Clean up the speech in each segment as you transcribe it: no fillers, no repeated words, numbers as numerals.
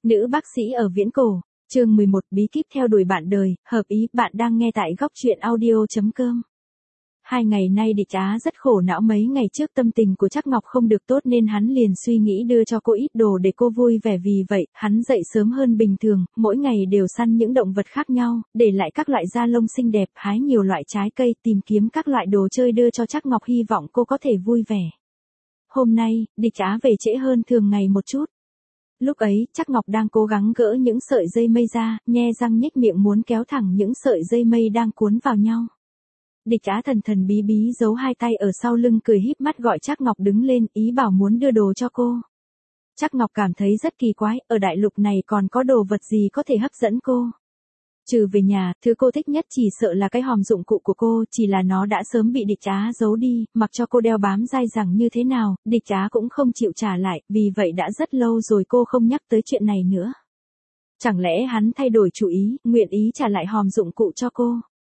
Nữ bác sĩ ở viễn cổ, chương 11 bí kíp theo đuổi bạn đời, hợp ý, bạn đang nghe tại góc truyện audio.com. 2 ngày nay Địch Á rất khổ não, mấy ngày trước tâm tình của Trác Ngọc không được tốt nên hắn liền suy nghĩ đưa cho cô ít đồ để cô vui vẻ, vì vậy, hắn dậy sớm hơn bình thường, mỗi ngày đều săn những động vật khác nhau, để lại các loại da lông xinh đẹp, hái nhiều loại trái cây, tìm kiếm các loại đồ chơi đưa cho Trác Ngọc, hy vọng cô có thể vui vẻ. Hôm nay, Địch Á về trễ hơn thường ngày một chút. Lúc ấy, Trác Ngọc đang cố gắng gỡ những sợi dây mây ra, nhe răng nhếch miệng muốn kéo thẳng những sợi dây mây đang cuốn vào nhau. Địch Á thần thần bí bí giấu hai tay ở sau lưng, cười híp mắt gọi Trác Ngọc đứng lên, ý bảo muốn đưa đồ cho cô. Trác Ngọc cảm thấy rất kỳ quái, ở đại lục này còn có đồ vật gì có thể hấp dẫn cô. Trừ về nhà, thứ cô thích nhất chỉ sợ là cái hòm dụng cụ của cô, chỉ là nó đã sớm bị Địch Á giấu đi, mặc cho cô đeo bám dai dẳng như thế nào, Địch Á cũng không chịu trả lại, vì vậy đã rất lâu rồi cô không nhắc tới chuyện này nữa. Chẳng lẽ hắn thay đổi chủ ý, nguyện ý trả lại hòm dụng cụ cho cô?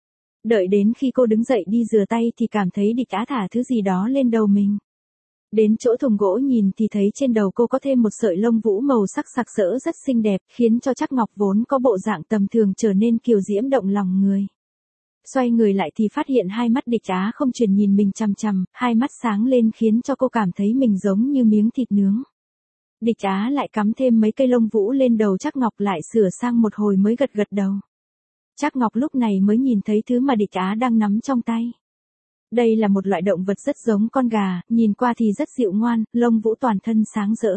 Đợi đến khi cô đứng dậy đi rửa tay thì cảm thấy Địch Á thả thứ gì đó lên đầu mình. Đến chỗ thùng gỗ nhìn thì thấy trên đầu cô có thêm một sợi lông vũ màu sắc sặc sỡ rất xinh đẹp, khiến cho Trác Ngọc vốn có bộ dạng tầm thường trở nên kiều diễm động lòng người. Xoay người lại thì phát hiện hai mắt Địch Á không chuyển nhìn mình chằm chằm, hai mắt sáng lên khiến cho cô cảm thấy mình giống như miếng thịt nướng. Địch Á lại cắm thêm mấy cây lông vũ lên đầu Trác Ngọc, lại sửa sang một hồi mới gật gật đầu. Trác Ngọc lúc này mới nhìn thấy thứ mà Địch Á đang nắm trong tay. Đây là một loại động vật rất giống con gà, nhìn qua thì rất dịu ngoan, lông vũ toàn thân sáng rỡ.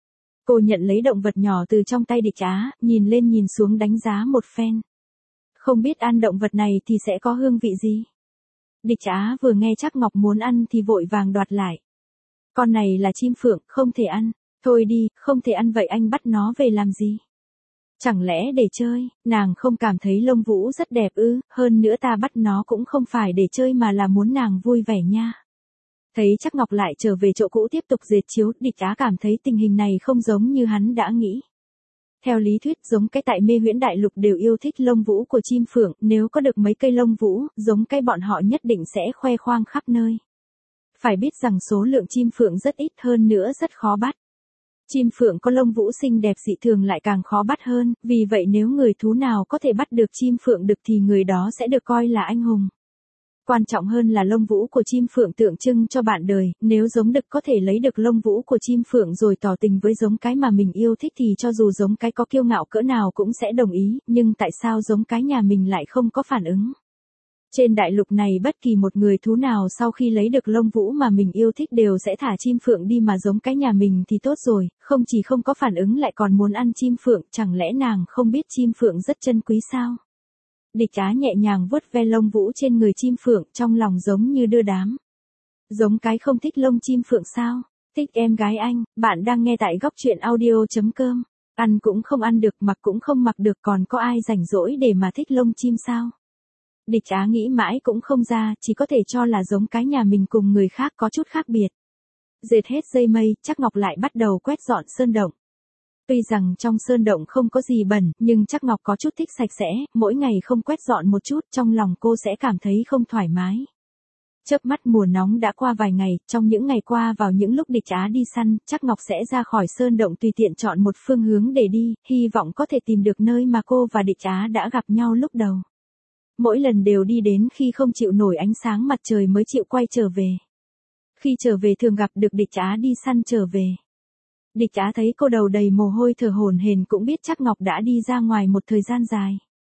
Cô nhận lấy động vật nhỏ từ trong tay Địch Á, nhìn lên nhìn xuống đánh giá một phen. Không biết ăn động vật này thì sẽ có hương vị gì. Địch Á vừa nghe Trác Ngọc muốn ăn thì vội vàng đoạt lại. Con này là chim phượng, không thể ăn. Thôi đi, không thể ăn vậy anh bắt nó về làm gì? Chẳng lẽ để chơi? Nàng không cảm thấy lông vũ rất đẹp ư? Hơn nữa ta bắt nó cũng không phải để chơi mà là muốn nàng vui vẻ nha. Thấy Trác Ngọc lại trở về chỗ cũ tiếp tục dệt chiếu, Địch Á cảm thấy tình hình này không giống như hắn đã nghĩ. Theo lý thuyết, giống cái tại Mê Huyễn Đại Lục đều yêu thích lông vũ của chim phượng, nếu có được mấy cây lông vũ, giống cái bọn họ nhất định sẽ khoe khoang khắp nơi. Phải biết rằng số lượng chim phượng rất ít, hơn nữa rất khó bắt. Chim phượng có lông vũ xinh đẹp dị thường lại càng khó bắt hơn, vì vậy nếu người thú nào có thể bắt được chim phượng đực thì người đó sẽ được coi là anh hùng. Quan trọng hơn là lông vũ của chim phượng tượng trưng cho bạn đời, nếu giống đực có thể lấy được lông vũ của chim phượng rồi tỏ tình với giống cái mà mình yêu thích thì cho dù giống cái có kiêu ngạo cỡ nào cũng sẽ đồng ý, nhưng tại sao giống cái nhà mình lại không có phản ứng? Trên đại lục này bất kỳ một người thú nào sau khi lấy được lông vũ mà mình yêu thích đều sẽ thả chim phượng đi, mà giống cái nhà mình thì tốt rồi, không chỉ không có phản ứng lại còn muốn ăn chim phượng, chẳng lẽ nàng không biết chim phượng rất chân quý sao? Địch Á nhẹ nhàng vuốt ve lông vũ trên người chim phượng, trong lòng giống như đưa đám. Giống cái không thích lông chim phượng sao? Thích em gái anh, bạn đang nghe tại góc truyện audio.com. Ăn cũng không ăn được, mặc cũng không mặc được, còn có ai rảnh rỗi để mà thích lông chim sao? Địch Á nghĩ mãi cũng không ra, chỉ có thể cho là giống cái nhà mình cùng người khác có chút khác biệt. Dệt hết dây mây, Trác Ngọc lại bắt đầu quét dọn sơn động. Tuy rằng trong sơn động không có gì bẩn, nhưng Trác Ngọc có chút thích sạch sẽ, mỗi ngày không quét dọn một chút trong lòng cô sẽ cảm thấy không thoải mái. Chớp mắt mùa nóng đã qua vài ngày, trong những ngày qua vào những lúc Địch Á đi săn, Trác Ngọc sẽ ra khỏi sơn động tùy tiện chọn một phương hướng để đi, hy vọng có thể tìm được nơi mà cô và Địch Á đã gặp nhau lúc đầu. Mỗi lần đều đi đến khi không chịu nổi ánh sáng mặt trời mới chịu quay trở về. Khi trở về thường gặp được Địch Á đi săn trở về. Địch Á thấy cô đầu đầy mồ hôi thở hổn hển cũng biết Trác Ngọc đã đi ra ngoài một thời gian dài.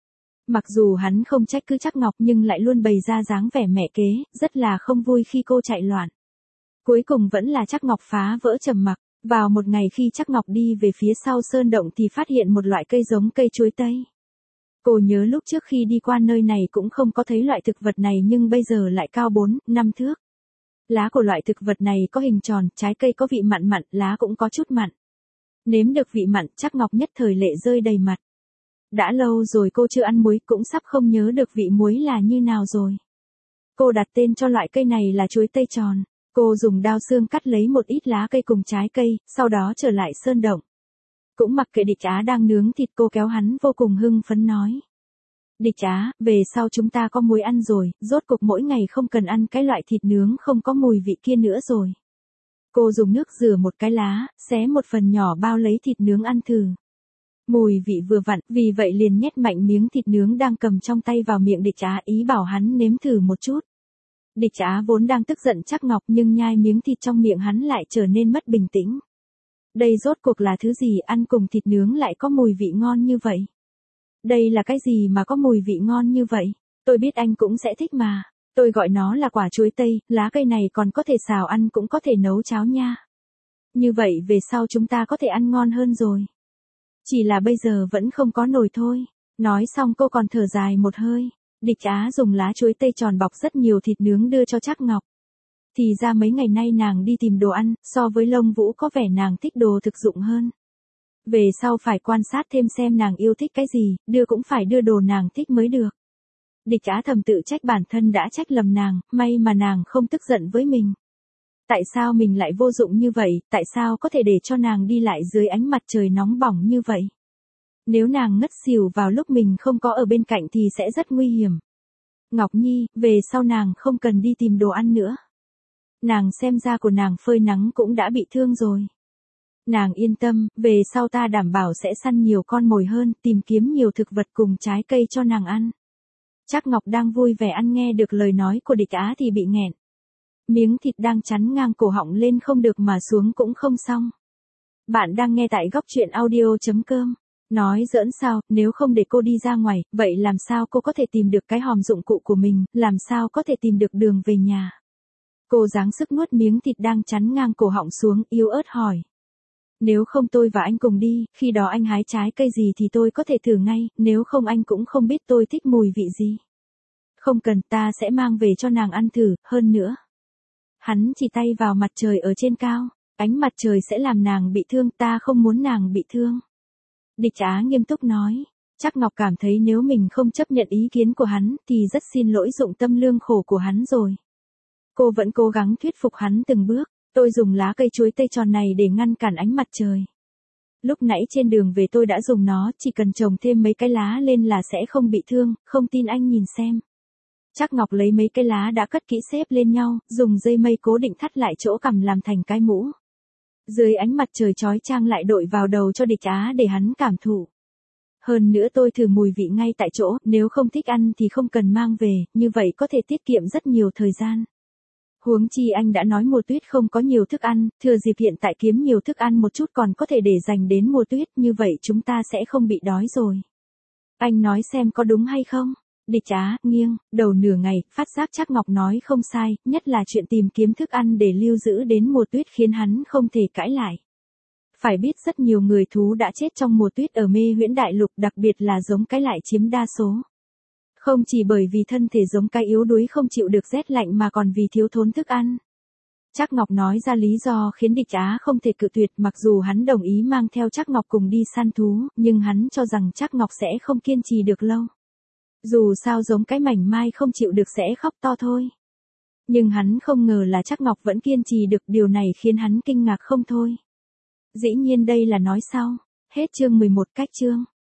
Mặc dù hắn không trách cứ Trác Ngọc nhưng lại luôn bày ra dáng vẻ mẹ kế, rất là không vui khi cô chạy loạn. Cuối cùng vẫn là Trác Ngọc phá vỡ trầm mặc. Vào một ngày khi Trác Ngọc đi về phía sau sơn động thì phát hiện một loại cây giống cây chuối tây. Cô nhớ lúc trước khi đi qua nơi này cũng không có thấy loại thực vật này nhưng bây giờ lại cao 4-5 thước. Lá của loại thực vật này có hình tròn, trái cây có vị mặn mặn, lá cũng có chút mặn. Nếm được vị mặn, Trác Ngọc nhất thời lệ rơi đầy mặt. Đã lâu rồi cô chưa ăn muối, cũng sắp không nhớ được vị muối là như nào rồi. Cô đặt tên cho loại cây này là chuối tây tròn. Cô dùng dao xương cắt lấy một ít lá cây cùng trái cây, sau đó trở lại sơn động. Cũng mặc kệ Địch Á đang nướng thịt, cô kéo hắn vô cùng hưng phấn nói. Địch Á, về sau chúng ta có muối ăn rồi, rốt cuộc mỗi ngày không cần ăn cái loại thịt nướng không có mùi vị kia nữa rồi. Cô dùng nước rửa một cái lá, xé một phần nhỏ bao lấy thịt nướng ăn thử. Mùi vị vừa vặn, vì vậy liền nhét mạnh miếng thịt nướng đang cầm trong tay vào miệng Địch Á, ý bảo hắn nếm thử một chút. Địch Á vốn đang tức giận Trác Ngọc nhưng nhai miếng thịt trong miệng hắn lại trở nên mất bình tĩnh. Đây rốt cuộc là thứ gì, ăn cùng thịt nướng lại có mùi vị ngon như vậy? Đây là cái gì mà có mùi vị ngon như vậy? Tôi biết anh cũng sẽ thích mà. Tôi gọi nó là quả chuối tây, lá cây này còn có thể xào ăn cũng có thể nấu cháo nha. Như vậy về sau chúng ta có thể ăn ngon hơn rồi. Chỉ là bây giờ vẫn không có nồi thôi. Nói xong cô còn thở dài một hơi. Địch Á dùng lá chuối tây tròn bọc rất nhiều thịt nướng đưa cho Trác Ngọc. Thì ra mấy ngày nay nàng đi tìm đồ ăn, so với Lông Vũ có vẻ nàng thích đồ thực dụng hơn. Về sau phải quan sát thêm xem nàng yêu thích cái gì, đưa cũng phải đưa đồ nàng thích mới được. Địch Á thầm tự trách bản thân đã trách lầm nàng, may mà nàng không tức giận với mình. Tại sao mình lại vô dụng như vậy, tại sao có thể để cho nàng đi lại dưới ánh mặt trời nóng bỏng như vậy? Nếu nàng ngất xỉu vào lúc mình không có ở bên cạnh thì sẽ rất nguy hiểm. Ngọc Nhi, về sau nàng không cần đi tìm đồ ăn nữa. Nàng xem da của nàng phơi nắng cũng đã bị thương rồi. Nàng yên tâm, về sau ta đảm bảo sẽ săn nhiều con mồi hơn, tìm kiếm nhiều thực vật cùng trái cây cho nàng ăn. Trác Ngọc đang vui vẻ ăn, nghe được lời nói của Địch Á thì bị nghẹn. Miếng thịt đang chắn ngang cổ họng lên không được mà xuống cũng không xong. Bạn đang nghe tại góc truyện audio.com. Nói giỡn sao, nếu không để cô đi ra ngoài, vậy làm sao cô có thể tìm được cái hòm dụng cụ của mình, làm sao có thể tìm được đường về nhà? Cô giáng sức nuốt miếng thịt đang chắn ngang cổ họng xuống, yếu ớt hỏi. Nếu không tôi và anh cùng đi, khi đó anh hái trái cây gì thì tôi có thể thử ngay, nếu không anh cũng không biết tôi thích mùi vị gì. Không cần, ta sẽ mang về cho nàng ăn thử, hơn nữa. Hắn chỉ tay vào mặt trời ở trên cao, ánh mặt trời sẽ làm nàng bị thương, ta không muốn nàng bị thương. Địch Á nghiêm túc nói. Trác Ngọc cảm thấy nếu mình không chấp nhận ý kiến của hắn thì rất xin lỗi dụng tâm lương khổ của hắn rồi. Cô vẫn cố gắng thuyết phục hắn từng bước. Tôi dùng lá cây chuối tây tròn này để ngăn cản ánh mặt trời. Lúc nãy trên đường về tôi đã dùng nó, chỉ cần trồng thêm mấy cái lá lên là sẽ không bị thương, không tin anh nhìn xem. Trác Ngọc lấy mấy cái lá đã cất kỹ xếp lên nhau, dùng dây mây cố định thắt lại chỗ cằm làm thành cái mũ. Dưới ánh mặt trời chói chang lại đội vào đầu cho Địch Á để hắn cảm thụ. Hơn nữa tôi thử mùi vị ngay tại chỗ, nếu không thích ăn thì không cần mang về, như vậy có thể tiết kiệm rất nhiều thời gian. Huống chi anh đã nói mùa tuyết không có nhiều thức ăn, thừa dịp hiện tại kiếm nhiều thức ăn một chút còn có thể để dành đến mùa tuyết, như vậy chúng ta sẽ không bị đói rồi. Anh nói xem có đúng hay không? Địch Á nghiêng đầu nửa ngày, phát giác Trác Ngọc nói không sai, nhất là chuyện tìm kiếm thức ăn để lưu giữ đến mùa tuyết khiến hắn không thể cãi lại. Phải biết rất nhiều người thú đã chết trong mùa tuyết ở Mê Huyễn Đại Lục, đặc biệt là giống cái lại chiếm đa số. Không chỉ bởi vì thân thể giống cái yếu đuối không chịu được rét lạnh mà còn vì thiếu thốn thức ăn. Trác Ngọc nói ra lý do khiến Địch Á không thể cự tuyệt, mặc dù hắn đồng ý mang theo Trác Ngọc cùng đi săn thú, nhưng hắn cho rằng Trác Ngọc sẽ không kiên trì được lâu. Dù sao giống cái mảnh mai không chịu được sẽ khóc to thôi. Nhưng hắn không ngờ là Trác Ngọc vẫn kiên trì được, điều này khiến hắn kinh ngạc không thôi. Dĩ nhiên đây là nói sau. Hết chương 11 cách chương.